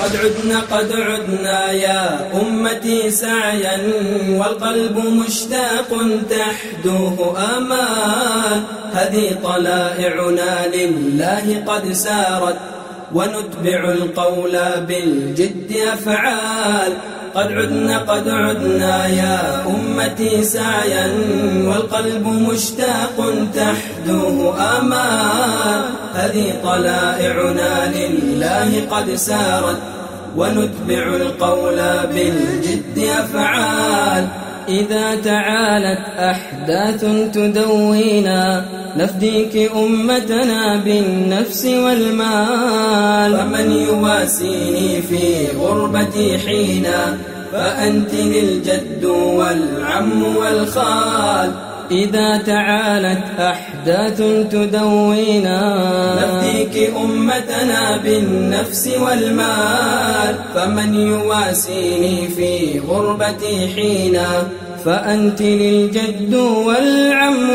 قد عدنا يا أمتي سعيا والقلب مشتاق تحدوه آمال. هذه طلائعنا لله قد سارت ونتبع القول بالجد أفعال. قد عدنا يا أمتي سعيا والقلب مشتاق تحدوه آمال. هذه طلائعنا لله قد سارت ونتبع القول بالجد أفعال. إذا تعالت أحداث تدوينا نفديك أمتنا بالنفس والمال. فمن يواسيني في غربتي حينا فأنت للجد والعم والخال. إذا تعالت أحداث تدوينا نفديك أمتنا بالنفس والمال. فمن يواسيني في غربتي حينا فأنت للجد والعم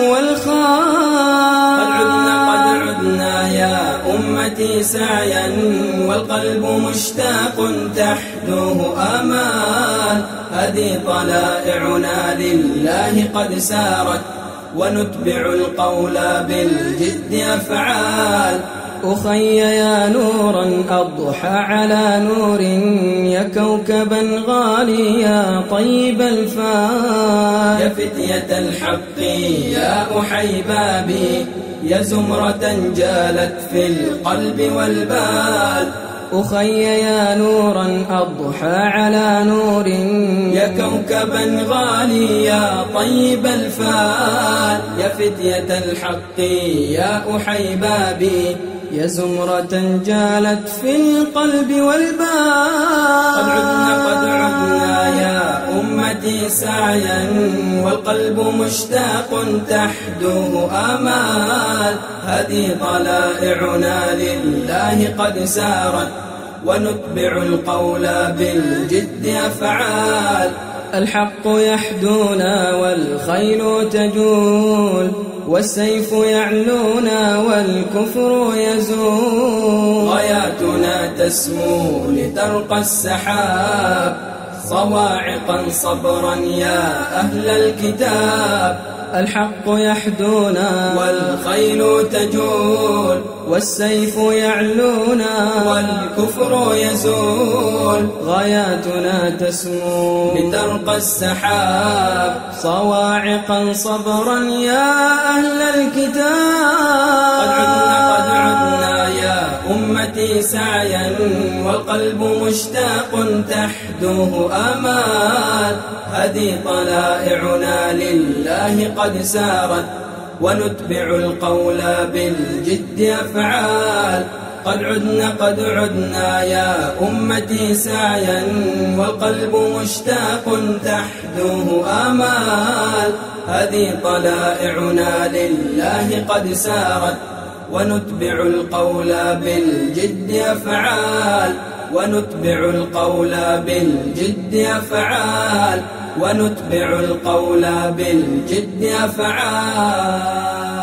والخال. قد عدنا يا أمتي سعيا والقلب مشتاق تحدوه آمال. هذه طلائعنا لله قد سارت ونتبع القول بالجد أفعال. أخي يا نورا أضحى على نور يا كوكبا غاليا طيب الفال. يا فتية الحق يا أحيبابي يا زمرة جالت في القلب والبال. أخي يا نورا أضحى على نور يا كوكبا غاليا طيب الفال. يا فتية الحق يا أحيبابي يا زمرة جالت في القلب والبال. قد عدنا يا أمتي سعيا والقلب مشتاق تحدوه آمال. هذه طلائعنا لله قد سارت ونتبع القول بالجد أفعال. الحق يحدونا والخيل تجول والسيف يعلونا والكفر يزول. غاياتنا تسمو لترقى السحاب صواعقا صبرا يا أهل الكتاب. الحق يحدونا والخيل تجول والسيف يعلونا والكفر يزول. غاياتنا تسمو لترقى السحاب صواعقا صبرا يا أهل الكتاب. قد عدنا يا أمتي سعيا والقلب مشتاق تحدوه آمال. هذه طلائعنا لله قد سارت ونتبع القول بالجد أفعال. قد عدنا يا أمتي سعيا والقلب مشتاق تحدوه آمال. هذه طلائعنا لله قد سارت ونتبع القول بالجد أفعال. ونتبع القول بالجد أفعال. ونتبع القول بالجد أفعال.